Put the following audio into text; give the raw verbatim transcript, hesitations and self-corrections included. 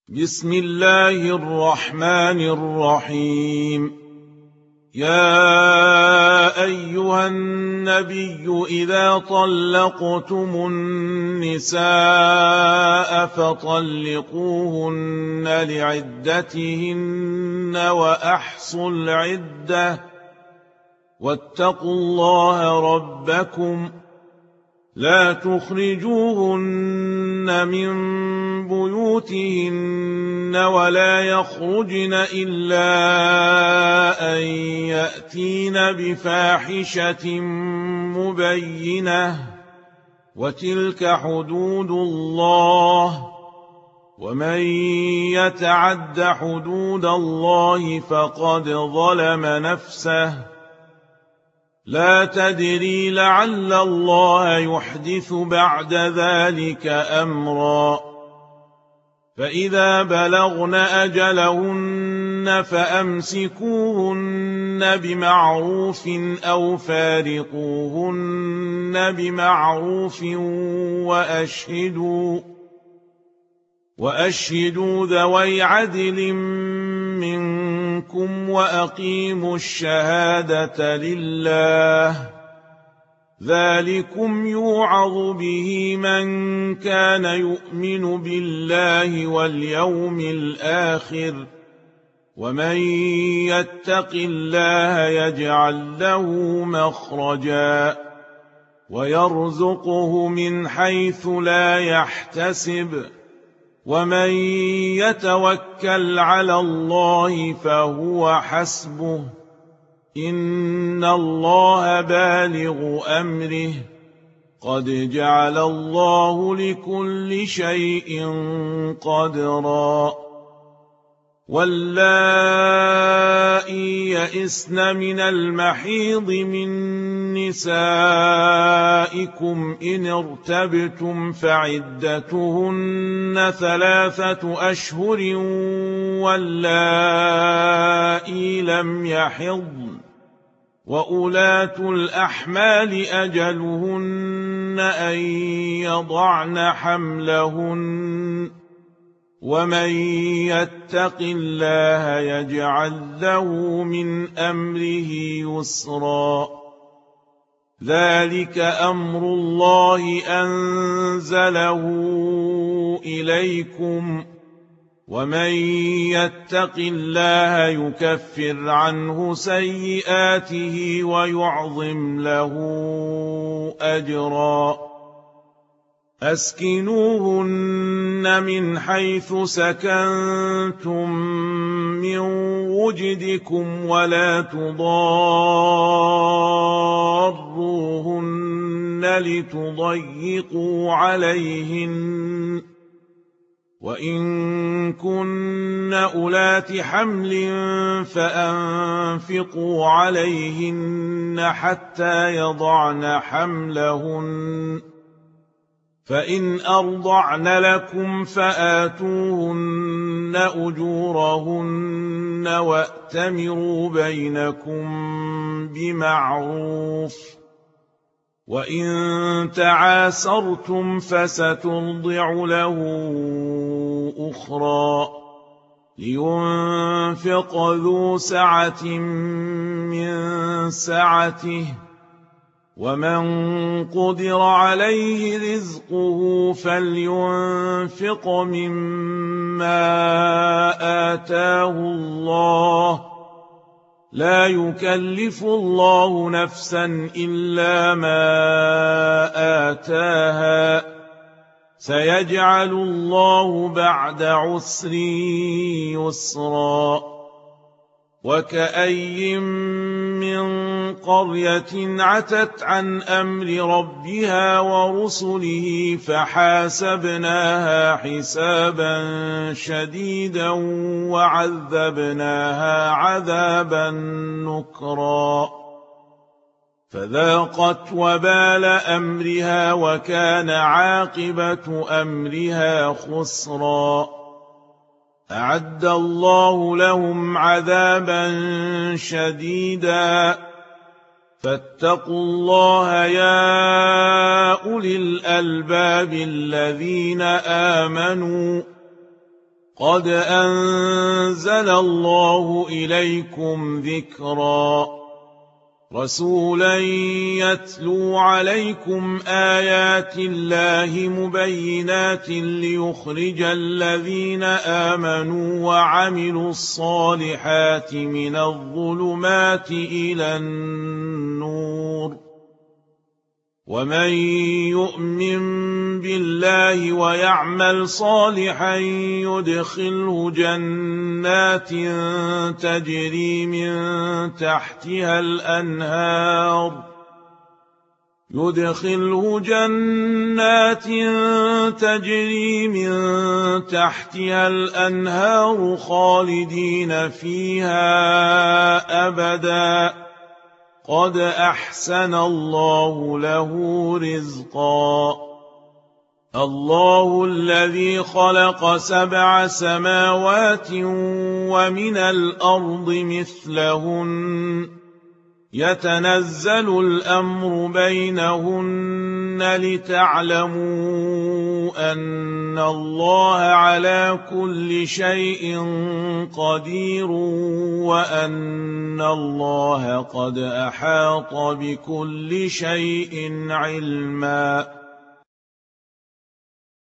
بسم الله الرحمن الرحيم. يا أيها النبي إذا طلقتم النساء فطلقوهن لعدتهن وأحصوا العدة واتقوا الله ربكم لا تخرجوهن من بيوتهن ولا يخرجن إلا أن يأتين بفاحشة مبينة وتلك حدود الله ومن يتعد حدود الله فقد ظلم نفسه لا تدري لعل الله يحدث بعد ذلك أمرا فإذا بلغن أجلهن فأمسكوهن بمعروف أو فارقوهن بمعروف وأشهدوا وأشهدوا ذوي عدل منكم وأقيموا الشهادة لله ذلكم يوعظ به من كان يؤمن بالله واليوم الآخر ومن يتق الله يجعل له مخرجا ويرزقه من حيث لا يحتسب ومن يتوكل على الله فهو حسبه إن الله بالغ أمره قد جعل الله لكل شيء قدرا واللائي يئسن من المحيض من نسائكم إن ارتبتم فعدتهن ثلاثة أشهر واللائي لم يحضن وأولاة الأحمال أجلهن أن يضعن حملهن ومن يتق الله يجعل له من أمره يسرا ذلك أمر الله أنزله إليكم ومن يتق الله يكفر عنه سيئاته ويعظم له أجرا أسكنوهن من حيث سكنتم من وجدكم ولا تضاروهن لتضيقوا عليهن وإن كن أولات حمل فأنفقوا عليهن حتى يضعن حملهن فإن أرضعن لكم فآتوهن أجورهن وأتمروا بينكم بمعروف وإن تعاسرتم فسترضع له أخرى لينفق ذو سعة من سعته ومن قدر عليه رزقه فلينفق مما آتاه الله لا يكلف الله نفسا إلا ما آتاها سيجعل الله بعد عسر يسرا وكأي من قرية عتت عن أمر ربها ورسله فحاسبناها حسابا شديدا وعذبناها عذابا نكرا فذاقت وبال أمرها وكان عاقبة أمرها خسرا أعد الله لهم عذابا شديدا فاتقوا الله يا أولي الألباب الذين آمنوا قد أنزل الله إليكم ذكرا رسولا يتلو عليكم آيات الله مبينات ليخرج الذين آمنوا وعملوا الصالحات من الظلمات إلى النور ومن يؤمن بالله ويعمل صالحا يدخله جنات تجري من تحتها الأنهار يدخله جنات تجري من تحتها الأنهار خالدين فيها أبدا قد أحسن الله له رزقا الله الذي خلق سبع سماوات ومن الأرض مثلهن يتنزل الأمر بينهن لتعلموا أن الله على كل شيء قدير وأن الله قد أحاط بكل شيء علما